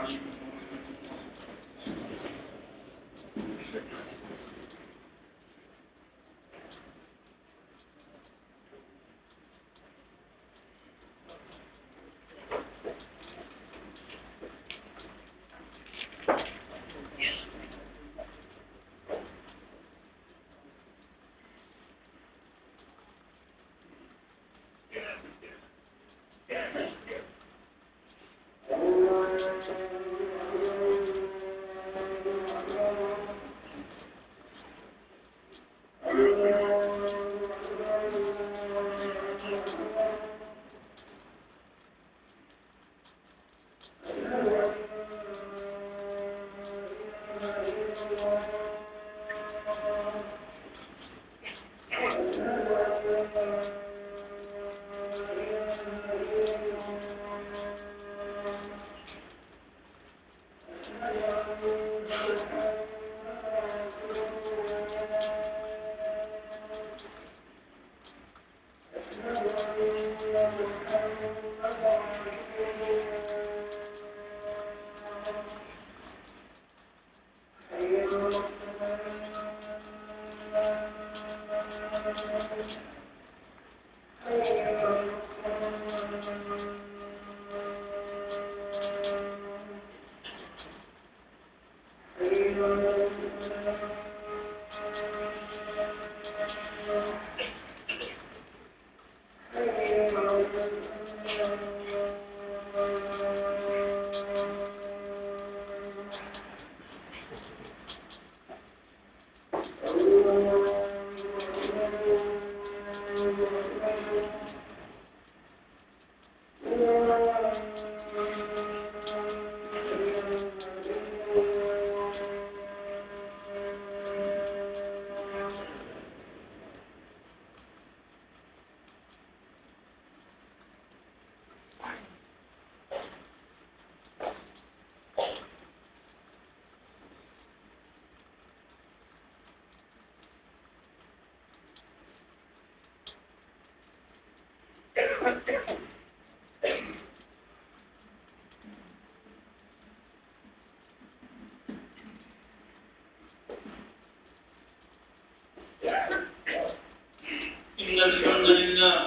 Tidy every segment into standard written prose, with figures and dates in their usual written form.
إن الحمد لله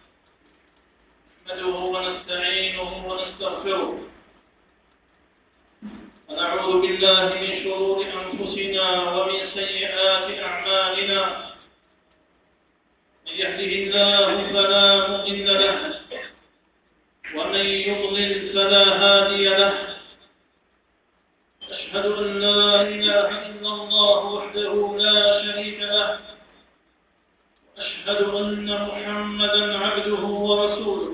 نحمده ونستعينه ونستغفره ونعوذ بالله من شرور أنفسنا ومن سيئات أعمالنا. من يهده الله فلا مضل له ومن يضلل فلا هادي له. أشهد أن لا إله إلا الله وحده لا شريك له. أشهد أن محمدًا عبده ورسوله.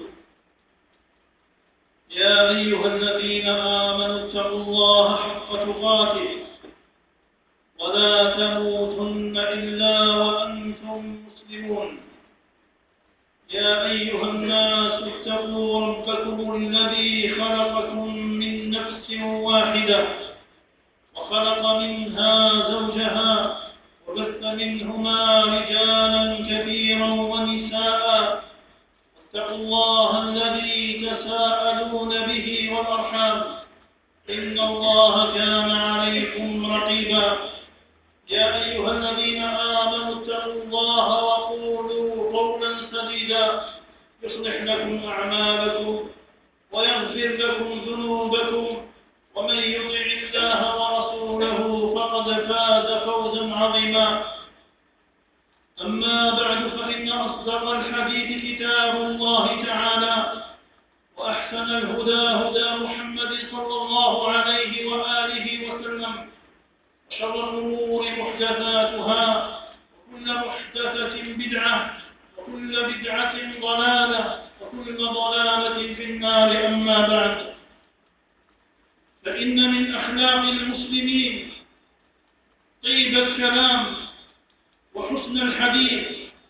يا أيها الذين آمنوا اتقوا الله حق تقاته ولا تموتن إلا وأنتم مسلمون. يا أيها الناس اتقوا ربكم الذي خلقكم من نفس واحدة وخلق منها زوجها وبث منهما رجالا كثيرا ونساء. واتقوا الله الذي تساءلون به والأرحام إن الله كان عليكم رقيبا. يا أيها الذين آمنوا اتقوا الله وقولوا قولا سديدا يصلح لكم أعمالكم ويغفر لكم ذنوبكم. ومن يطع الله ورسوله فقد فاز فوزا عظيما. أما بعد فإن أصدق الحديث كتاب الله تعالى وأحسن الهدى هدى محمد صلى الله عليه وآله وسلم. وشر الأمور محدثاتها وكل محدثة بدعة وكل بدعة ضلالة وكل ضلالة في النار. أما بعد فإن من أخلاق المسلمين طيب الكلام وحسن الحديث.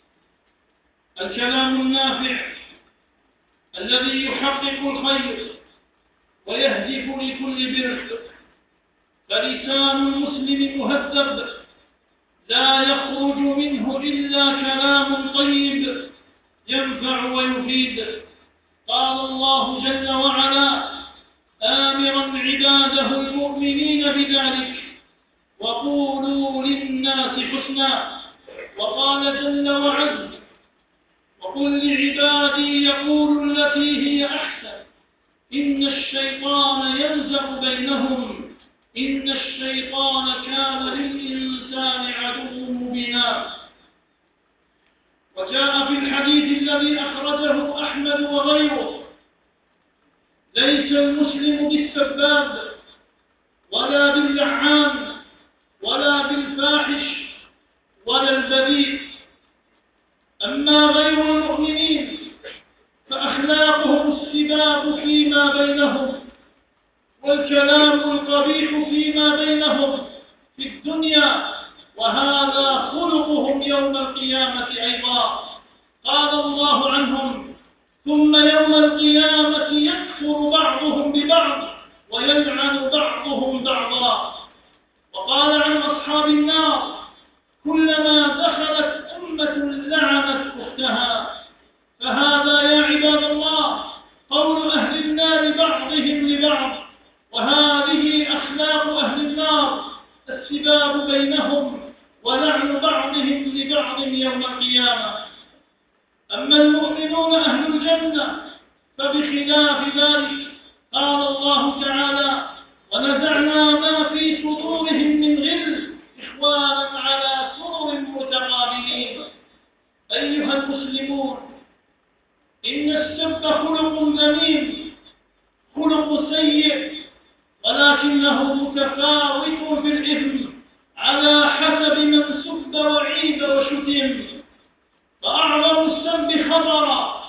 الكلام النافع الذي يحقق الخير ويهدف لكل بر. فلسان المسلم مهذب لا يخرج منه إلا كلام طيب ينفع ويفيد. قال الله جل وعلا آمرا عباده المؤمنين بذلك وقولوا للناس حسنا. وقال جل وعز: وقل لعبادي يقولوا التي هي أحسن إن الشيطان ينزغ بينهم إن الشيطان كان للإنسان عدوا مبينا. وجاء في الحديث الذي أخرجه أحمد وغيره: ليس المسلم بالسباب ولا باللعان ولا بالفاحش ولا البذيء. أما غير المؤمنين فأخلاقهم السباب فيما بينهم والكلام القبيح فيما بينهم في الدنيا، وهذا خلقهم يوم القيامة أيضا. قال الله عنهم: ثم يوم القيامة يكفر بعضهم ببعض ويلعن بعضهم بعضا. وقال عن أصحاب النار: كلما دخلت أمة لعنت أختها. فهذا يا عباد الله قول أهل النار بعضهم لبعض، وهذه أخلاق أهل النار: السباب بينهم ولعن بعضهم لبعض يوم القيامة. أما المؤمنون أهل الجنة فبخلاف ذلك. قال الله تعالى: ونزعنا ما في صدورهم من غل إخوانا على سرر متقابلين. أيها المسلمون، إن السب خلق ذميم، خلق سيء، ولكنه متفاوت في الإثم على حسب من سب وعيب وشتم. فأعظم السب خطرا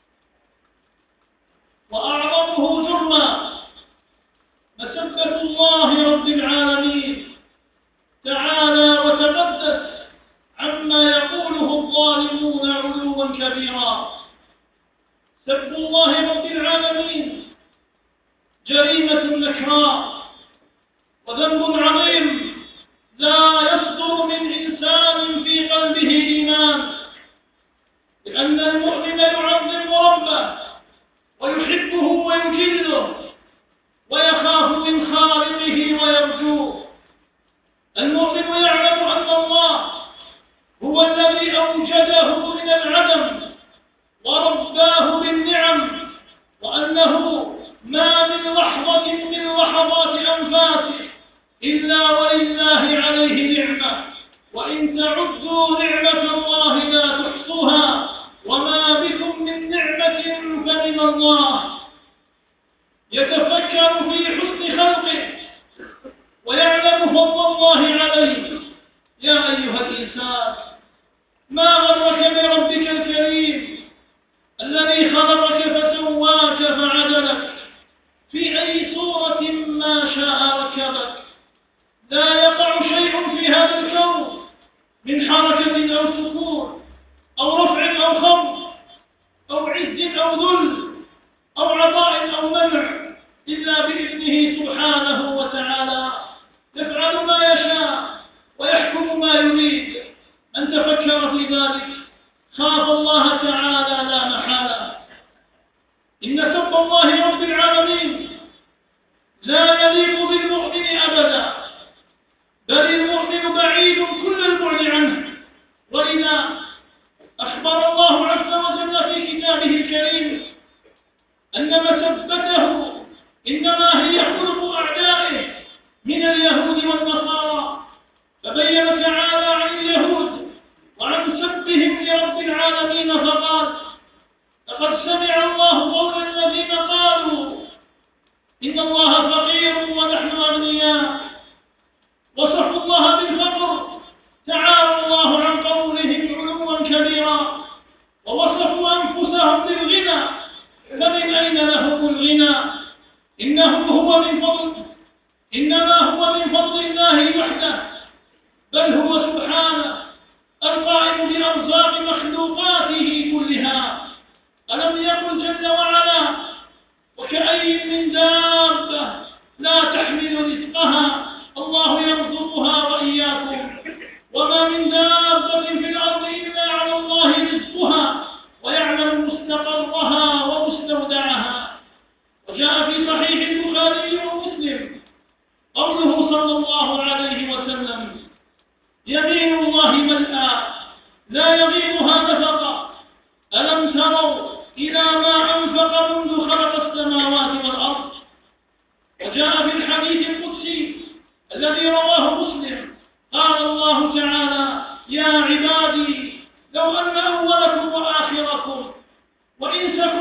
وأعظمه جرما مسبة الله رب العالمين تعالى وتقدس عما يقوله الظالمون علوا كبيرا. سب الله رب العالمين جريمة نكراء وذنب عظيم لا يصدر من إنسان في قلبه إيمان، لأن المؤمن يعظم ربه ويحبه ويجله ويخاف من خالقه ويرجوه. المؤمن يعلم أن الله هو الذي أوجده من العدم ورباه بالنعم، وأنه ما من لحظة من لحظات أنفاسه إلا ولله عليه نعمة، وإن تعدوا نعمة الله لا تحصوها، وما بكم من نعمة فمن الله. يتفكر في حسن خلقه ويعلم فضل الله عليه. يا أيها الإنسان، ما غرك بربك الكريم الذي خلقك فسواك فعدلك في أي صورة ما شاء ركبك. لا يقع شيء في هذا الكون من حركة أو سكون أو رفع أو خفض أو عز أو ذل أو عطاء أو منع إلا بإذنه سبحانه وتعالى. يفعل ما يشاء ويحكم ما يريد. من تفكر في ذلك خاف الله تعالى لا محالة. إن سب الله رب العالمين لا يليق بالمؤمن أبدا، بل المؤمن بعيد كل البعد عنه. وإذا أخبر الله عز وجل في كتابه الكريم أن مسبته إنما هي خلق أعدائه من اليهود والنصارى، فبين تعالى عن اليهود وعن سبهم لرب العالمين فقال: لقد سمع الله قول الذين قالوا إن الله فقير ونحن أغنياء، وصفوا الله بالفقر. تعالى الله عن قولهم علوا كبيرا، ووصفوا أنفسهم بالغنى، فمن أين لهم الغنى؟ إنما هو من فضل الله وحده، بل هو سبحانه القائم بأرزاق مخلوقاته كلها. ألم يقل جل وعلا: وكأي من دابة لا تحمل رزقها الله يرزقها وإياكم، وما من دابة في الأرض إلا على الله رزقها ويعلم مستقرها ومستودعها. وجاء في صحيح البخاري ومسلم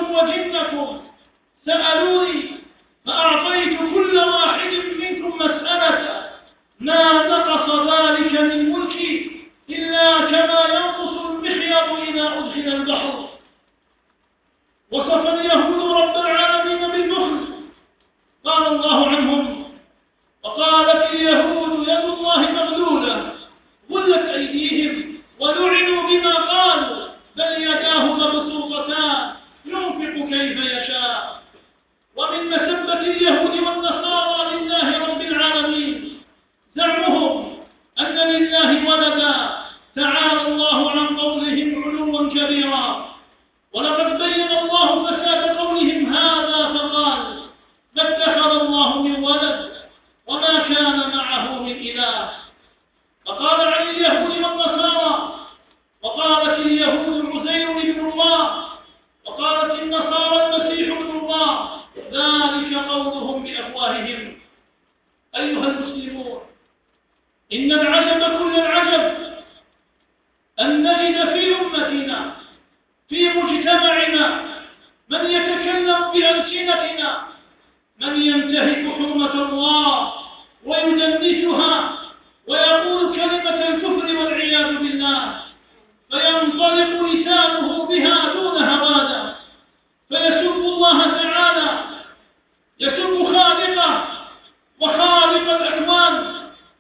وجنة سألوني فأعطيت كل واحد منكم مسألة ما نقص ذلك من ملكي إلا كما ينقص المخيط إذا أدخل البحر. وصف اليهود رب العالمين بالبخل، قال الله عنهم: وقالت اليهود يد الله مغلولة غلت أيديهم ولعنوا بما قالوا بل يداه مبسوطتان ينفق كيف يشاء. ومن مسبة اليهود والنصارى لله رب العالمين زعمهم أن لله ولدا، تعالى الله عن قولهم علوا كبيرا. ولقد بين الله فساد قولهم هذا فقال: ما اتخذ الله من ولد وما كان معه من إله. فقال عن اليهود والنصارى: وقالت اليهود عزير ابن الله وقالت النصارى المسيح ابن الله، ذلك قولهم بأفواههم. أيها المسلمون، إن العجب كل العجب أن نجد في أمتنا في مجتمعنا من يتكلم بألسنتنا، من ينتهك حرمة الله ويدنسها ويقول كلمة الكفر والعياذ بالله، فينطلق لسانه بها دون هوادة، فيسب الله تعالى، يسب خالقه وخالق الأكوان،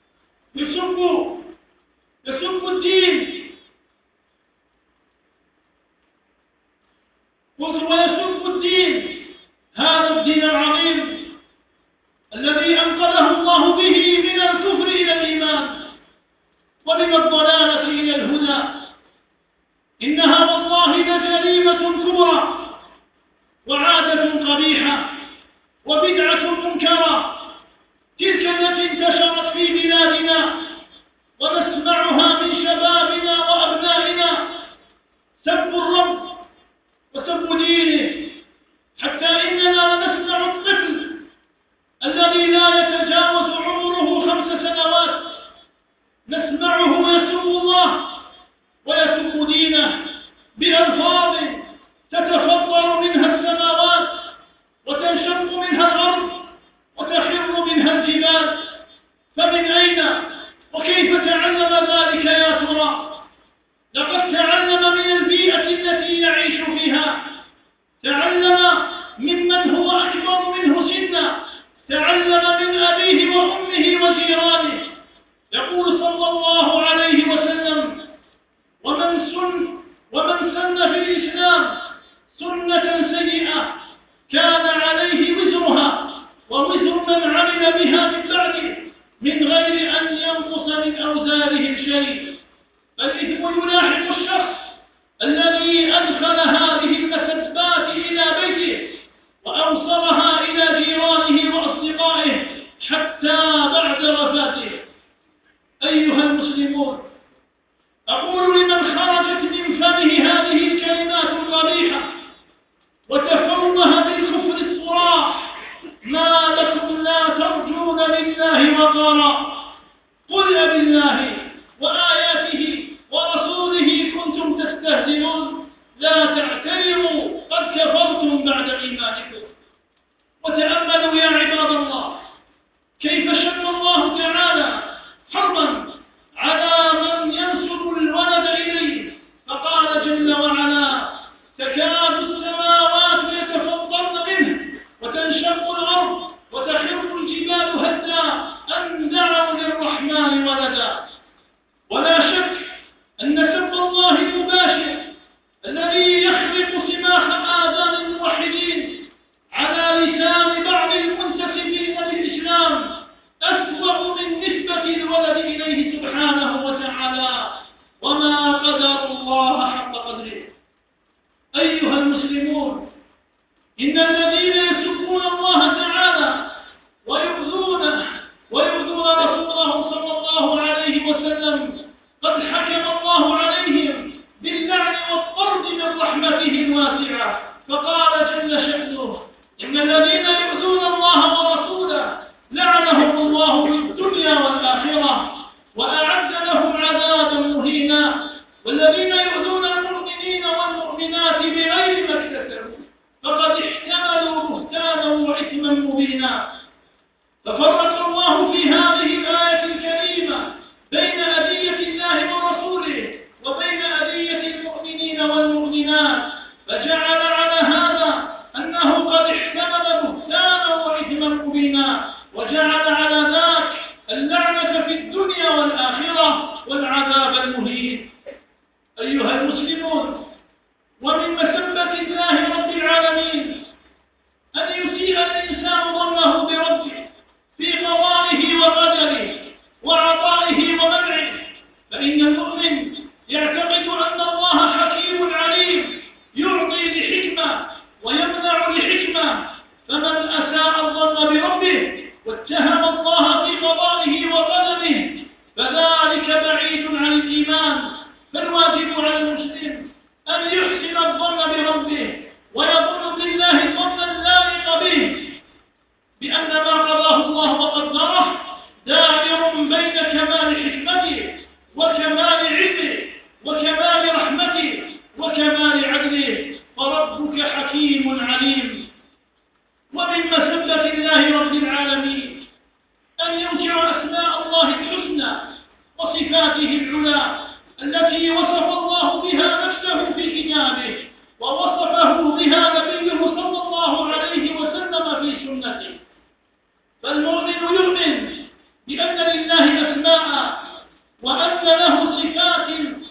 يسب الدين، ويسب الدين، هذا الدين العظيم الذي أنقذه الله به من الكفر إلى الإيمان ومن الضلالة إلى الهدى. إنها والله لجريمة كبرى وعادة قبيحة وبدعة منكرة، تلك التي انتشرت في بلادنا ونسمعها من شبابنا وأبنائنا، سب الرب وسب دينه، حتى إننا لنسمع الطفل الذي لا يتجاوز عمره 5 سنوات نسمعه يسب الله ويسب دينه بألفاظ تتفطر منها السماوات وتنشق منها الأرض وتخر منها الجبال. فمن أين وكيف تعلم ذلك يا ترى؟ لقد تعلم من البيئة التي يعيش فيها، تعلم ممن هو أكبر منه سنا، تعلم من أبيه وأمه وجيرانه. يقول صلى الله عليه وسلم: ومن سن في الإسلام سنة سيئة كان عليه وزرها ووزر من عمل بها من بعده من غير أن ينقص من أوزارهم شيء. فالإثم يلاحق الشخص الذي أدخل هذه المسبات إلى بيته وأوصلها إلى جيرانه وأصدقائه حتى بعد وفاته. أيها المسلمون، أقول لمن خرجت من فمه هذه الكلمات القبيحة وتفوه بالكفر الصراح: ما لكم لا ترجون لله وقارا؟ قل أبالله وآياته ورسوله كنتم تستهزئون، لا تعتذروا قد كفرتم بعد إيمانكم. وتأملوا يا عباد الله كيف شن الله تعالى حرما على من ينسب الولد إليه، فقال جل وعلا: تكاد السماوات يتفطرن منه وتنشق الأرض وتخر الجبال هدا أن دعوا للرحمن ولدا. ولا شك أن سب الله المباشر الذي يخرق سماخ آذان الموحدين على لسان بعض المنتسبين للإسلام أسوأ من نسبة الولد إليه سبحانه وتعالى، وما قدر الله حق قدره. أيها المسلمون، إن الذين يسبون الله تعالى ويؤذون رسوله صلى الله عليه وسلم قد حكم الله عليهم باللعن والطرد من رحمته الواسعة، فقال جل شأنه: إن الذين يؤذون الله ورسوله لعنهم الله في الدنيا والآخرة وأعد لهم عذابا مهينا. والذين يؤذون المؤمنين والمؤمنات بغير ما اكتسبوا ظلما مبينا. ففرق الله في هذه الآية الكريمة بين أذية الله ورسوله وبين أذية المؤمنين والمؤمنات، فجعل على هذا أنه قد احتمل بهتانا وإثما مبينا، وجعل على ذاك اللعنة في الدنيا والآخرة والعذاب المهين. أيها المسلمون، ومن مسبة الله رب العالمين أن يسيء الإنسان ظنه بربه في قضائه وقدره وعطائه ومنعه، فإن المؤمن يعتقد أن الله حكيم عليم يعطي لحكمة ويمنع لحكمة، فمن أساء الظن بربه واتهم الله في قضائه وقدره فذلك بعيد عن الإيمان. فالواجب على المسلم أن يحسن الظن بربه ويظن بالله ظنا اللائق به، بأن ما قضاه الله وقدره دائر بين كمال حكمته وكمال علمه وكمال رحمته وكمال عدله، فربك حكيم عليم. ومن مسبة الله رب العالمين أن ينكر أسماء الله الحسنى وصفاته العلى التي وصف الله بها نفسه في كتابه ووصفه بها نبيه صلى الله عليه وسلم في سنته. فالمؤمن يؤمن بأن لله أسماء وأن له صفات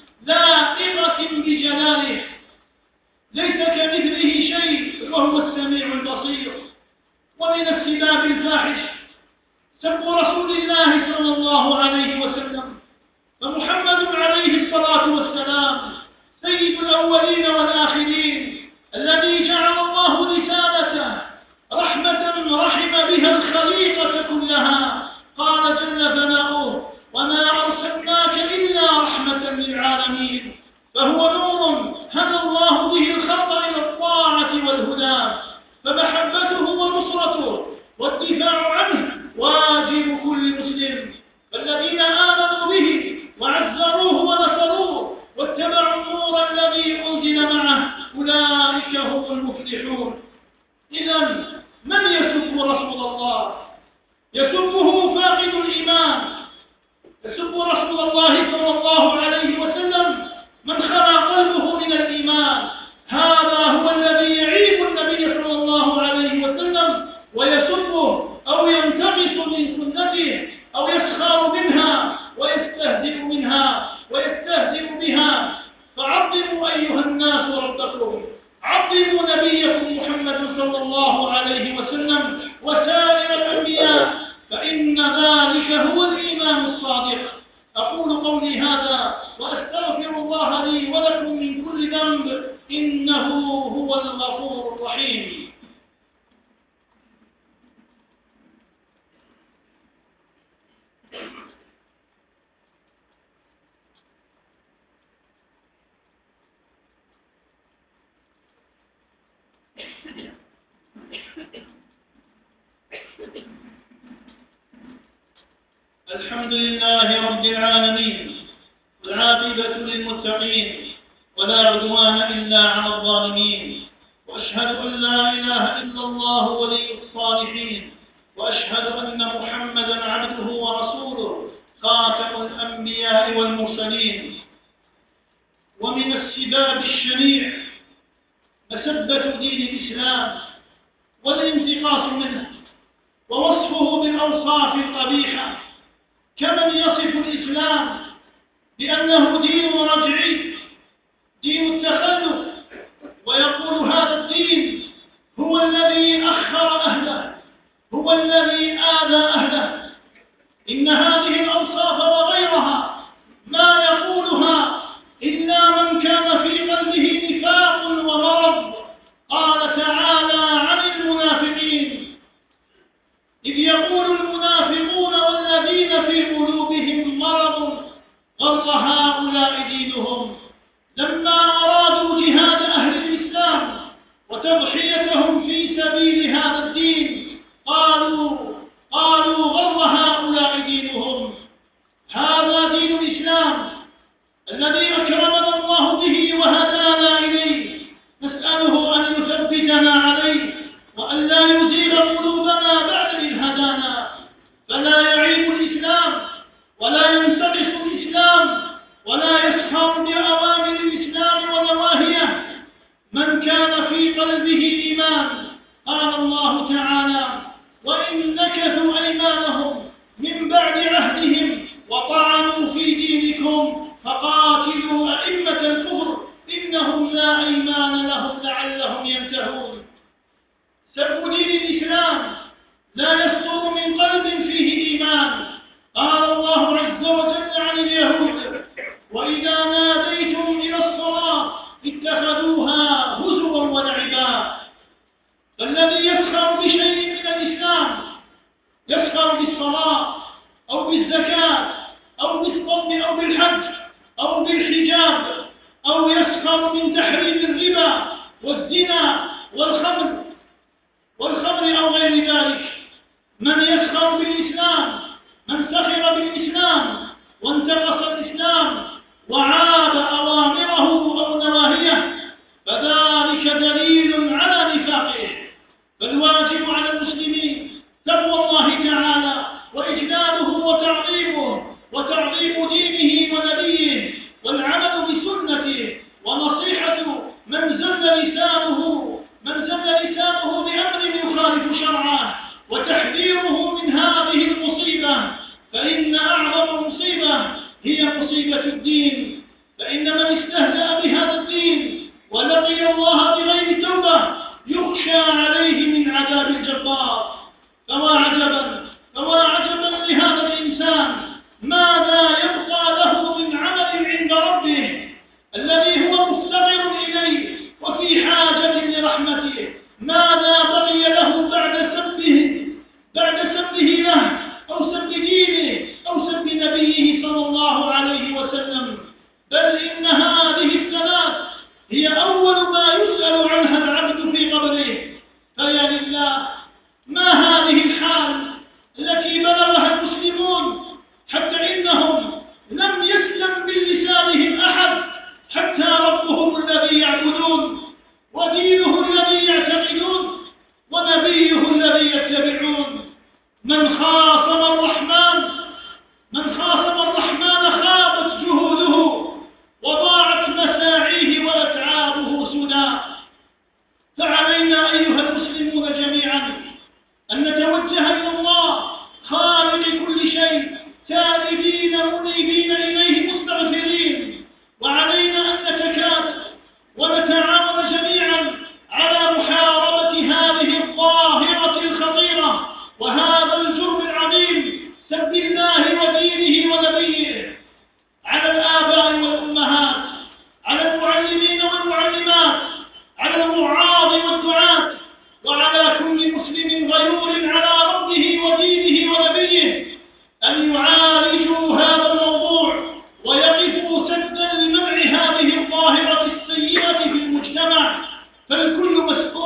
لائقة بجلاله ليس كمثله شيء وهو السميع البصير. ومن السباب الفاحش سب رسول الله صلى الله عليه وسلم، فمحمد عليه الصلاة والسلام سيد الأولين والآخرين الذي جعل الله رسالته رحمة رحم بها الخليقة كلها. قال جل ثناؤه: وما أرسلناك إلا رحمة للعالمين. فهو نور هدى الله به الخلق إلى الطاعة والهدى، فمحبته ونصرته والدفاع عنه واجب كل مسلم. فالذين آمنوا به وعزروه ونصروه واتبعوا النور الذي أنزل معه أولئك هم المفلحون. إذن من يسب رسول الله؟ يسبه فاقد الإيمان، يسب رسول الله صلى الله عليه وسلم من خلا قلبه من الإيمان. هذا هو الذي يعيب النبي صلى الله عليه وسلم ويسبه أو ينتقص من سنته أو يسخر منها ويستهزئ بها. فعظموا أيها الناس ربكم، عظموا نبيكم محمد صلى الله عليه وسلم وسائر الأنبياء، فإن ذلك هو الإيمان الصادق. أقول قولي هذا وأستغفر الله لي ولكم من كل ذنب، إنه هو الغفور الرحيم. الحمد لله رب العالمين، والعاقبة للمتقين، ولا عدوان إلا على الظالمين، وأشهد أن لا إله إلا الله ولي الصالحين، وأشهد أن محمدا عبده ورسوله خاتم الأنبياء والمرسلين. ومن السباب الشنيع مسبة دين الإسلام والانتقاص منه ووصفه بالأوصاف القبيحة، كمن يصف الإسلام بأنه دين رجعي، دين التخلف، ويقول هذا الدين هو الذي أخر أهله، هو الذي آذى أهله. إن هذه الأوصاف وغيرها ما يقولها إلا من كان في قلبه نفاق ومرض. قال تعالى عن المنافقين: إذ يقول المنافقون والذين في قلوبهم مرض غر هؤلاء دينهم، لما أرادوا جهاد أهل الإسلام وتضحيتهم في سبيل هذا الدين قالوا غر هؤلاء دينهم. هذا دين الإسلام الذي أكرمنا الله به وهدانا إليه، نسأله أن يثبتنا عليه وأن لا يزيغ قلوبنا نكثوا أيمانهم من بعد عهدهم وطعنوا في دينكم فقاتلوا أئمة الكفر إنهم لا أيمان لهم لعلهم ينتهون. سب دين الإسلام لا يصدر من قلب فيه إيمان. قال الله عز وجل عن اليهود: وإذا ناديتم إلى الصلاة اتخذوها هزوا ولعبا. فالذي يسخر بشيء من الإسلام، يسخر بالصلاة أو بالزكاة أو بالصوم أو بالحج أو بالحجاب، أو يسخر من تحريم الربا والزنا والخمر أو غير ذلك، من يسخر بالإسلام، من سخر بالإسلام وانتقص الإسلام وعاب أوامره أو نواهيه فذلك دليل على نفاقه. فالواجب على المسلمين تقوى الله تعالى وإجلاله وتعظيم دينه ونبيه والعمل بسنته، ونصيحة من زل لسانه بأمر يخالف شرعه، وتحذيره من هذه المصيبة، فإن أعظم مصيبة هي مصيبة الدين. فإن من استهزأ بهذا الدين ولقي الله بغير توبة يخشى عليه من عذاب الجبار. فوا عجبا لهذا الإنسان ماذا يبقى له من عمل عند ربه الذي هو مفتقر إليه وفي حاجة لرحمته. ماذا بقي له بعد سبه له أو سب دينه أو سب نبيه صلى الله عليه وسلم؟ بل إن هذه الثلاث هي أول ما يسأل عنها العبد في قبره. فيا لله، ما هذه الحال التي بلغها المسلمون حتى إنهم لم يسلم بلسانهم أحد حتى ربهم الذي يعبدون ودينه الذي يعتقدون ونبيه الذي يتبعون. من خاصم الرحمن خابت جهوده وضاعت مساعيه وأتعابه سدى. فعلينا أيها المسلمون جميعا أن نتوجه إلى الله خالق كل شيء تائبين منيبين إليه مستغفرين، وعلينا أن نتكاتف ونتعاون جميعا على محاربة هذه الظاهرة الخطيرة وهذا الجرم العظيم، سب الله ودينه ونبيه، على الآباء والأمهات، على المعلمين والمعلمات، على الوعاظ والدعاة، وعلى كل مسلم غيور على ربه ودينه ونبيه أن يعالجوا هذا الموضوع ويقفوا سدا لمنع هذه الظاهرة السيئة في المجتمع. فالكل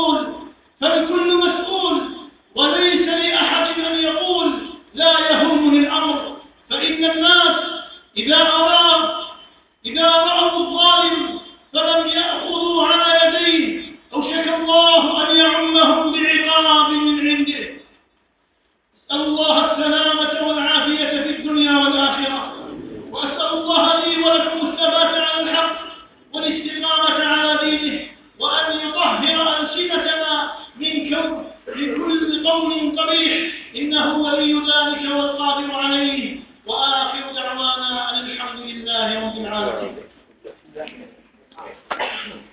مسؤول وليس لأحد أن يقول لا يهمني الأمر. فإن الناس إذا رأوا الظالم فلم يأخذوا على يديه أوشك الله أن يعمهم بعقاب من عنده. أسأل الله السلامة والعافية في الدنيا والآخرة، وأسأل الله لي ولكم الثبات على الحق والاستقامة على دينه، وأن يطهر ألسنتنا من كل قول قبيح، إنه ولي ذلك والقادر عليه. وآخر دعوانا أن الحمد لله رب العالمين.